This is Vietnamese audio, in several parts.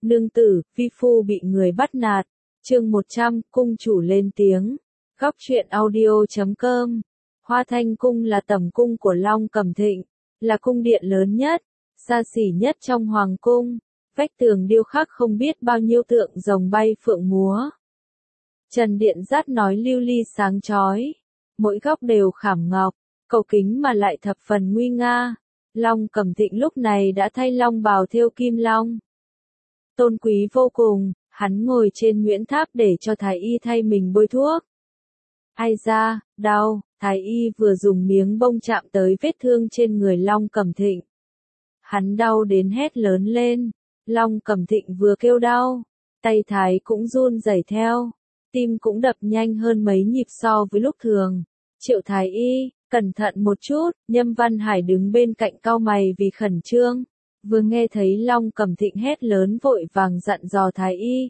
Nương tử, vi phu bị người bắt nạt. Chương 100, cung chủ lên tiếng. Góc truyện audio.com. Hoa Thanh cung là tẩm cung của Long Cẩm Thịnh, là cung điện lớn nhất, xa xỉ nhất trong hoàng cung. Vách tường điêu khắc không biết bao nhiêu tượng rồng bay phượng múa. Trần điện dát nói lưu ly sáng chói, mỗi góc đều khảm ngọc, cầu kính mà lại thập phần nguy nga. Long Cẩm Thịnh lúc này đã thay long bào thêu kim long. Tôn quý vô cùng, hắn ngồi trên nguyễn tháp để cho thái y thay mình bôi thuốc. Ai da, đau, thái y vừa dùng miếng bông chạm tới vết thương trên người Long Cẩm Thịnh. Hắn đau đến hét lớn lên, Long Cẩm Thịnh vừa kêu đau, tay thái cũng run rẩy theo, tim cũng đập nhanh hơn mấy nhịp so với lúc thường. Triệu thái y, cẩn thận một chút, Nhâm Văn Hải đứng bên cạnh cau mày vì khẩn trương. Vừa nghe thấy Long Cẩm Thịnh hét lớn vội vàng dặn dò thái y,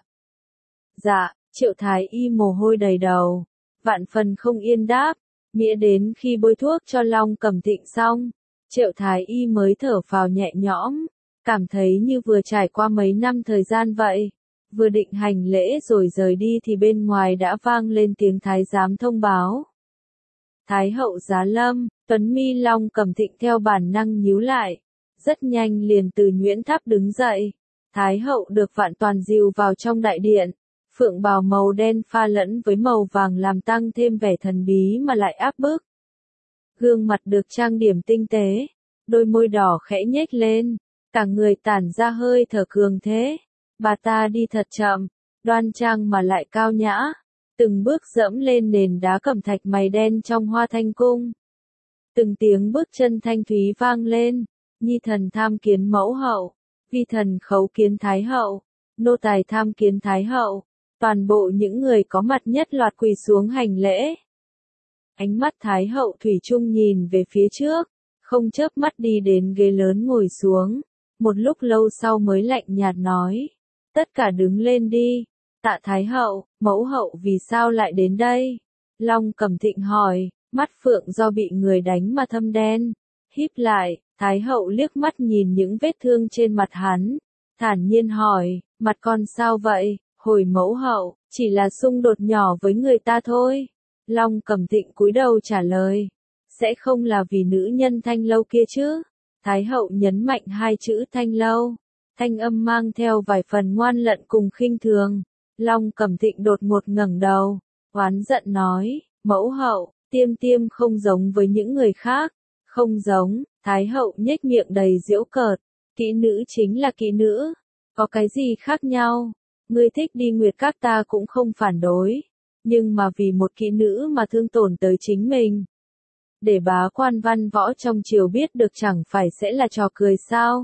dạ, Triệu thái y mồ hôi đầy đầu, vạn phần không yên đáp, mãi đến khi bôi thuốc cho Long Cẩm Thịnh xong, Triệu thái y mới thở phào nhẹ nhõm, cảm thấy như vừa trải qua mấy năm thời gian vậy. Vừa định hành lễ rồi rời đi thì bên ngoài đã vang lên tiếng thái giám thông báo. Thái hậu giá lâm, tuấn mi Long Cẩm Thịnh theo bản năng nhíu lại, rất nhanh liền từ nguyễn tháp đứng dậy. Thái hậu được Vạn Toàn dìu vào trong đại điện, phượng bào màu đen pha lẫn với màu vàng làm tăng thêm vẻ thần bí mà lại áp bức. Gương mặt được trang điểm tinh tế, đôi môi đỏ khẽ nhếch lên, cả người tản ra hơi thở cường thế. Bà ta đi thật chậm, đoan trang mà lại cao nhã, từng bước dẫm lên nền đá cẩm thạch mày đen trong Hoa Thanh cung. Từng tiếng bước chân thanh thúy vang lên, nhi thần tham kiến mẫu hậu, vi thần khấu kiến thái hậu, nô tài tham kiến thái hậu. Toàn bộ những người có mặt nhất loạt quỳ xuống hành lễ. Ánh mắt thái hậu thủy chung nhìn về phía trước, không chớp mắt đi đến ghế lớn ngồi xuống, một lúc lâu sau mới lạnh nhạt nói. Tất cả đứng lên đi. Tạ thái hậu, mẫu hậu vì sao lại đến đây? Long Cẩm Thịnh hỏi, mắt phượng do bị người đánh mà thâm đen. Híp lại, thái hậu liếc mắt nhìn những vết thương trên mặt hắn, thản nhiên hỏi, mặt con sao vậy? Hồi mẫu hậu, chỉ là xung đột nhỏ với người ta thôi. Long Cẩm Thịnh cúi đầu trả lời, sẽ không là vì nữ nhân Thanh Lâu kia chứ? Thái hậu nhấn mạnh hai chữ Thanh Lâu, thanh âm mang theo vài phần ngoan lận cùng khinh thường. Long Cẩm Thịnh đột ngột ngẩng đầu, oán giận nói, mẫu hậu, Tiêm Tiêm không giống với những người khác. Không giống, thái hậu nhếch miệng đầy giễu cợt, kỹ nữ chính là kỹ nữ, có cái gì khác nhau? Ngươi thích đi nguyệt các ta cũng không phản đối, nhưng mà vì một kỹ nữ mà thương tổn tới chính mình, để bá quan văn võ trong triều biết được chẳng phải sẽ là trò cười sao?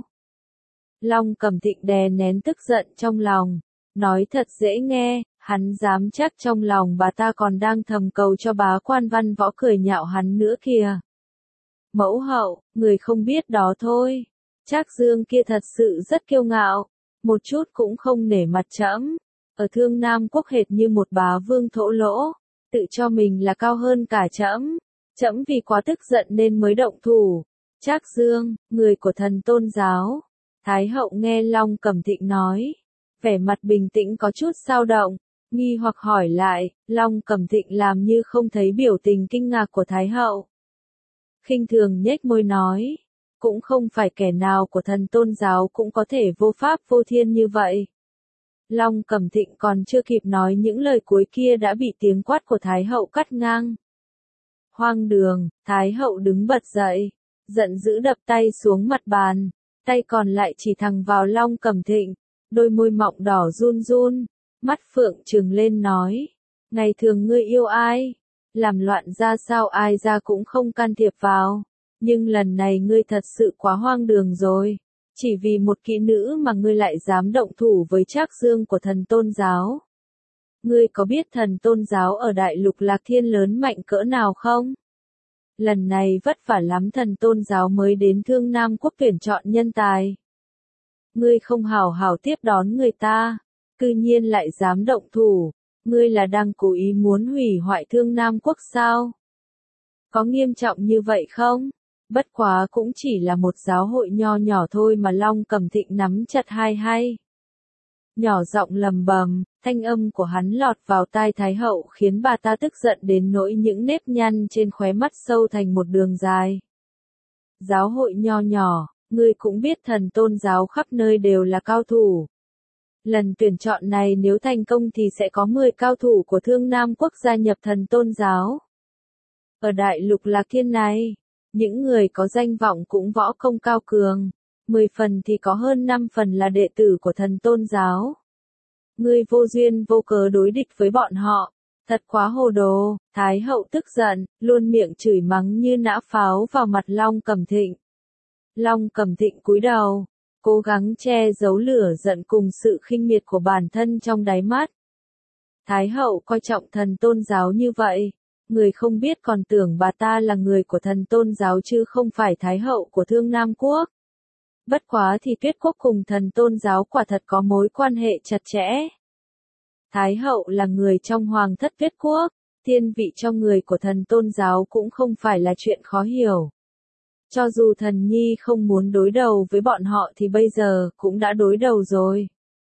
Long Cẩm Thịnh đè nén tức giận trong lòng, nói thật dễ nghe, hắn dám chắc trong lòng bà ta còn đang thầm cầu cho bá quan văn võ cười nhạo hắn nữa kìa. Mẫu hậu, người không biết đó thôi, Trác Dương kia thật sự rất kiêu ngạo, một chút cũng không nể mặt trẫm, ở Thương Nam quốc hệt như một bá vương thổ lỗ, tự cho mình là cao hơn cả trẫm. Trẫm vì quá tức giận nên mới động thủ. Trác Dương, người của Thần Tôn giáo. Thái hậu nghe Long Cẩm Thịnh nói, vẻ mặt bình tĩnh có chút dao động, nghi hoặc hỏi lại. Long Cẩm Thịnh làm như không thấy biểu tình kinh ngạc của Thái hậu, khinh thường nhếch môi nói, cũng không phải kẻ nào của Thần Tôn giáo cũng có thể vô pháp vô thiên như vậy. Long Cẩm Thịnh còn chưa kịp nói những lời cuối kia đã bị tiếng quát của Thái hậu cắt ngang. Hoang đường, Thái hậu đứng bật dậy, giận dữ đập tay xuống mặt bàn, tay còn lại chỉ thẳng vào Long Cẩm Thịnh, đôi môi mọng đỏ run run, mắt phượng trừng lên nói, ngày thường ngươi yêu ai, làm loạn ra sao ai ra cũng không can thiệp vào, nhưng lần này ngươi thật sự quá hoang đường rồi, chỉ vì một kỹ nữ mà ngươi lại dám động thủ với Trác Dương của Thần Tôn giáo. Ngươi có biết Thần Tôn giáo ở Đại Lục Lạc Thiên lớn mạnh cỡ nào không? Lần này vất vả lắm Thần Tôn giáo mới đến Thương Nam quốc tuyển chọn nhân tài. Ngươi không hảo hảo tiếp đón người ta, cư nhiên lại dám động thủ, ngươi là đang cố ý muốn hủy hoại Thương Nam quốc sao? Có nghiêm trọng như vậy không? Bất quá cũng chỉ là một giáo hội nho nhỏ thôi mà Long Cẩm Thịnh nắm chặt hai hay. nhỏ giọng lầm bầm, thanh âm của hắn lọt vào tai Thái hậu khiến bà ta tức giận đến nỗi những nếp nhăn trên khóe mắt sâu thành một đường dài. Giáo hội nho nhỏ, ngươi cũng biết thần tôn giáo khắp nơi đều là cao thủ. Lần tuyển chọn này nếu thành công thì sẽ có 10 cao thủ của Thương Nam quốc gia nhập thần tôn giáo. Ở đại lục Lạc Thiên này, những người có danh vọng cũng võ công cao cường, 10 phần thì có hơn 5 phần là đệ tử của thần tôn giáo. Ngươi vô duyên vô cớ đối địch với bọn họ, thật quá hồ đồ. Thái hậu tức giận, luôn miệng chửi mắng như nã pháo vào mặt Long Cẩm Thịnh. Long Cẩm Thịnh cúi đầu, cố gắng che giấu lửa giận cùng sự khinh miệt của bản thân trong đáy mắt. Thái hậu coi trọng thần tôn giáo như vậy, người không biết còn tưởng bà ta là người của thần tôn giáo chứ không phải Thái hậu của Thương Nam quốc. Bất quá thì Tuyết quốc cùng thần tôn giáo quả thật có mối quan hệ chặt chẽ. Thái hậu là người trong hoàng thất Tuyết quốc, thiên vị cho người của thần tôn giáo cũng không phải là chuyện khó hiểu. Cho dù thần nhi không muốn đối đầu với bọn họ thì bây giờ cũng đã đối đầu rồi.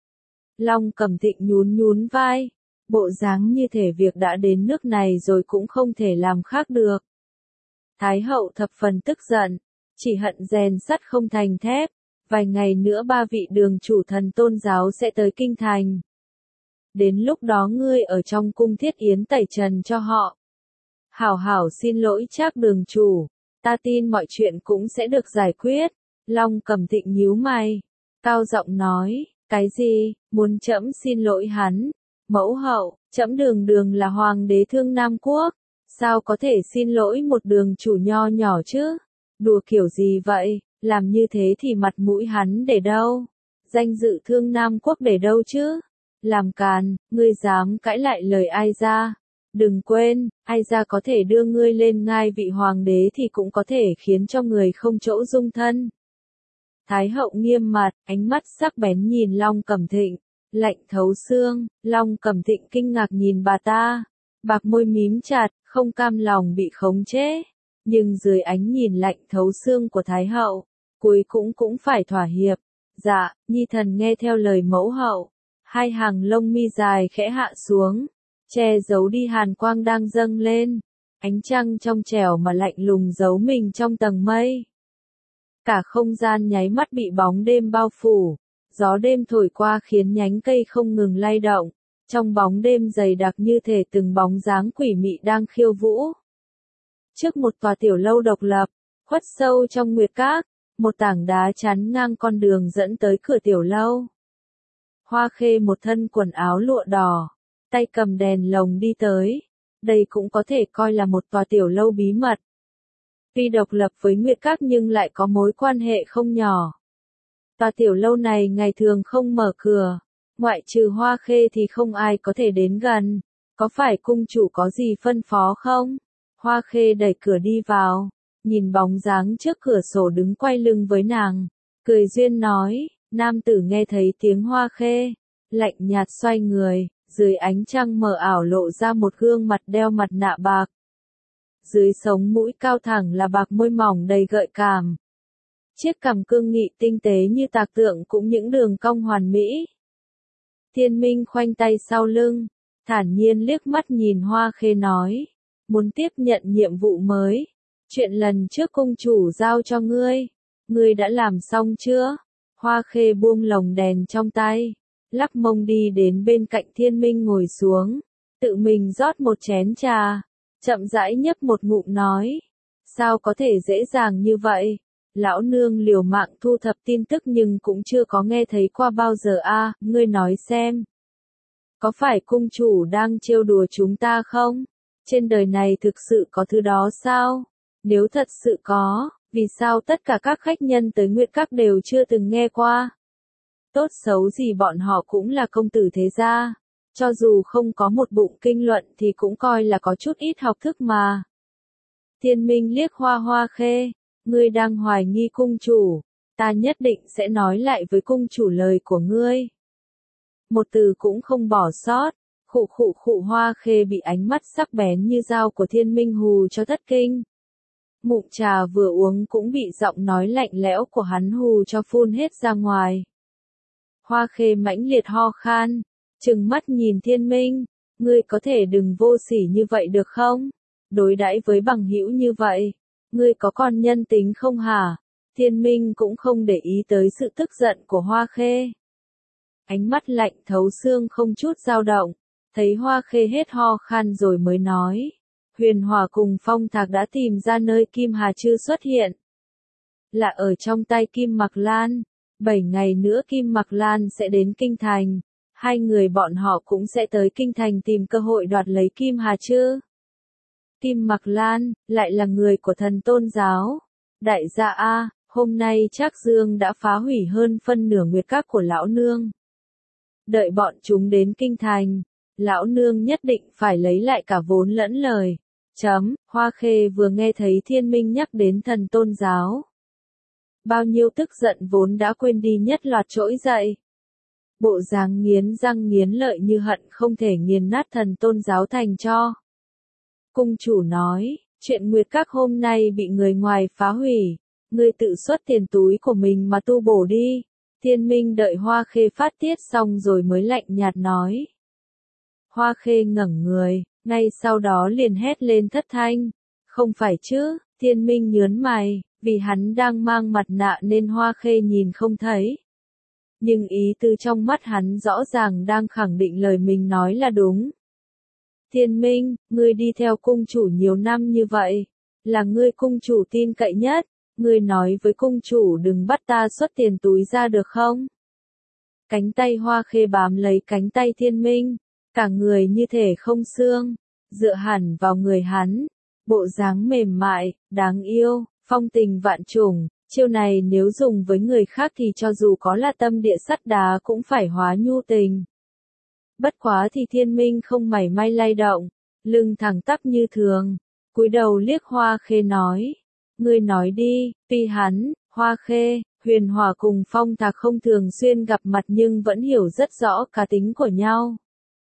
Long Cẩm Thịnh nhún nhún vai, bộ dáng như thể việc đã đến nước này rồi cũng không thể làm khác được. Thái hậu thập phần tức giận, chỉ hận rèn sắt không thành thép, vài ngày nữa 3 vị đường chủ thần tôn giáo sẽ tới kinh thành. Đến lúc đó ngươi ở trong cung thiết yến tẩy trần cho họ. Hảo hảo xin lỗi Trác đường chủ, ta tin mọi chuyện cũng sẽ được giải quyết. Long Cẩm Thịnh nhíu mày, cao giọng nói, cái gì, muốn trẫm xin lỗi hắn? Mẫu hậu, trẫm đường đường là hoàng đế Thương Nam quốc, sao có thể xin lỗi một đường chủ nho nhỏ chứ? Đùa kiểu gì vậy, làm như thế thì mặt mũi hắn để đâu? Danh dự Thương Nam quốc để đâu chứ? Làm càn, ngươi dám cãi lại lời ai ra? Đừng quên, ai ra có thể đưa ngươi lên ngai vị hoàng đế thì cũng có thể khiến cho người không chỗ dung thân. Thái hậu nghiêm mặt, ánh mắt sắc bén nhìn Long Cẩm Thịnh, lạnh thấu xương. Long Cẩm Thịnh kinh ngạc nhìn bà ta, bạc môi mím chặt, không cam lòng bị khống chế. Nhưng dưới ánh nhìn lạnh thấu xương của Thái hậu, cuối cũng phải thỏa hiệp. Dạ, nhi thần nghe theo lời mẫu hậu. Hai hàng lông mi dài khẽ hạ xuống, che giấu đi hàn quang đang dâng lên. Ánh trăng trong trẻo mà lạnh lùng giấu mình trong tầng mây. Cả không gian nháy mắt bị bóng đêm bao phủ. Gió đêm thổi qua khiến nhánh cây không ngừng lay động. Trong bóng đêm dày đặc như thể từng bóng dáng quỷ mị đang khiêu vũ. Trước một tòa tiểu lâu độc lập, khuất sâu trong nguyệt các, một tảng đá chắn ngang con đường dẫn tới cửa tiểu lâu. Hoa Khê một thân quần áo lụa đỏ, tay cầm đèn lồng đi tới. Đây cũng có thể coi là một tòa tiểu lâu bí mật. Tuy độc lập với Nguyệt Các nhưng lại có mối quan hệ không nhỏ. Tòa tiểu lâu này ngày thường không mở cửa, ngoại trừ Hoa Khê thì không ai có thể đến gần. Có phải cung chủ có gì phân phó không? Hoa Khê đẩy cửa đi vào, nhìn bóng dáng trước cửa sổ đứng quay lưng với nàng, cười duyên nói. Nam tử nghe thấy tiếng Hoa Khê, lạnh nhạt xoay người, dưới ánh trăng mờ ảo lộ ra một gương mặt đeo mặt nạ bạc. Dưới sống mũi cao thẳng là bạc môi mỏng đầy gợi cảm. Chiếc cằm cương nghị tinh tế như tạc tượng cũng những đường cong hoàn mỹ. Thiên Minh khoanh tay sau lưng, thản nhiên liếc mắt nhìn Hoa Khê nói, muốn tiếp nhận nhiệm vụ mới. Chuyện lần trước cung chủ giao cho ngươi đã làm xong chưa? Hoa Khê buông lồng đèn trong tay, lắc mông đi đến bên cạnh Thiên Minh ngồi xuống, tự mình rót một chén trà, chậm rãi nhấp một ngụm nói, sao có thể dễ dàng như vậy? Lão nương liều mạng thu thập tin tức nhưng cũng chưa có nghe thấy qua bao giờ a, ngươi nói xem. Có phải cung chủ đang trêu đùa chúng ta không? Trên đời này thực sự có thứ đó sao? Nếu thật sự có, vì sao tất cả các khách nhân tới Nguyệt Các đều chưa từng nghe qua? Tốt xấu gì bọn họ cũng là công tử thế gia, cho dù không có một bụng kinh luận thì cũng coi là có chút ít học thức mà. Thiên Minh liếc Hoa Khê, ngươi đang hoài nghi cung chủ, ta nhất định sẽ nói lại với cung chủ lời của ngươi. Một từ cũng không bỏ sót. Khụ Hoa Khê bị ánh mắt sắc bén như dao của Thiên Minh hù cho thất kinh. Ngụm trà vừa uống cũng bị giọng nói lạnh lẽo của hắn hù cho phun hết ra ngoài. Hoa Khê mãnh liệt ho khan, trừng mắt nhìn Thiên Minh, ngươi có thể đừng vô sỉ như vậy được không? Đối đãi với bằng hữu như vậy, ngươi có còn nhân tính không hả? Thiên Minh cũng không để ý tới sự tức giận của Hoa Khê. Ánh mắt lạnh thấu xương không chút dao động, thấy Hoa Khê hết ho khan rồi mới nói. Huyền Hỏa cùng Phong Thạc đã tìm ra nơi Kim Hà Chư xuất hiện. Là ở trong tay Kim Mặc Lan. 7 ngày nữa Kim Mặc Lan sẽ đến Kinh Thành. Hai người bọn họ cũng sẽ tới Kinh Thành tìm cơ hội đoạt lấy Kim Hà Chư. Kim Mặc Lan, lại là người của Thần Tôn giáo. Đại gia A, hôm nay Trác Dương đã phá hủy hơn phân nửa nguyệt các của lão nương. Đợi bọn chúng đến Kinh Thành, lão nương nhất định phải lấy lại cả vốn lẫn lời. Hoa Khê vừa nghe thấy Thiên Minh nhắc đến Thần Tôn giáo. Bao nhiêu tức giận vốn đã quên đi nhất loạt trỗi dậy. Bộ dáng nghiến răng nghiến lợi như hận không thể nghiền nát Thần Tôn giáo thành cho. Cung chủ nói, chuyện nguyệt các hôm nay bị người ngoài phá hủy, ngươi tự xuất tiền túi của mình mà tu bổ đi. Thiên Minh đợi Hoa Khê phát tiết xong rồi mới lạnh nhạt nói. Hoa Khê ngẩng người, ngay sau đó liền hét lên thất thanh. Không phải chứ, Thiên Minh nhớn mày, vì hắn đang mang mặt nạ nên Hoa Khê nhìn không thấy. Nhưng ý tư trong mắt hắn rõ ràng đang khẳng định lời mình nói là đúng. Thiên Minh, ngươi đi theo cung chủ nhiều năm như vậy, là ngươi cung chủ tin cậy nhất, ngươi nói với cung chủ đừng bắt ta xuất tiền túi ra được không? Cánh tay Hoa Khê bám lấy cánh tay Thiên Minh, cả người như thể không xương, dựa hẳn vào người hắn, bộ dáng mềm mại, đáng yêu, phong tình vạn trùng, chiêu này nếu dùng với người khác thì cho dù có là tâm địa sắt đá cũng phải hóa nhu tình. Bất quá thì Thiên Minh không mảy may lay động, lưng thẳng tắp như thường, cúi đầu liếc Hoa Khê nói, ngươi nói đi, tuy hắn, Hoa Khê, Huyền Hỏa cùng Phong Thạc không thường xuyên gặp mặt nhưng vẫn hiểu rất rõ cá tính của nhau.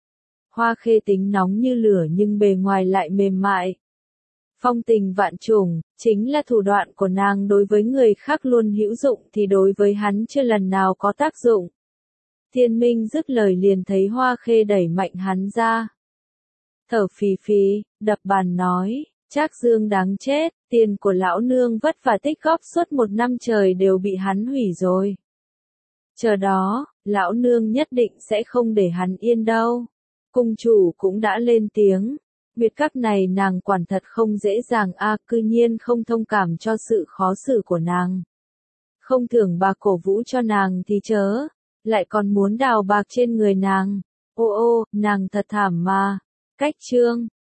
Hoa Khê tính nóng như lửa nhưng bề ngoài lại mềm mại. Phong tình vạn trùng, chính là thủ đoạn của nàng đối với người khác luôn hữu dụng thì đối với hắn chưa lần nào có tác dụng. Thiên Minh dứt lời liền thấy Hoa Khê đẩy mạnh hắn ra. Thở phì phì, đập bàn nói, Trác Dương đáng chết, tiền của lão nương vất vả tích góp suốt 1 năm trời đều bị hắn hủy rồi. Chờ đó, lão nương nhất định sẽ không để hắn yên đâu. Cung chủ cũng đã lên tiếng. Nguyệt các này nàng quản thật không dễ dàng cư nhiên không thông cảm cho sự khó xử của nàng. Không thưởng bạc cổ vũ cho nàng thì chớ, lại còn muốn đào bạc trên người nàng. Ô ô, nàng thật thảm mà. Cách chương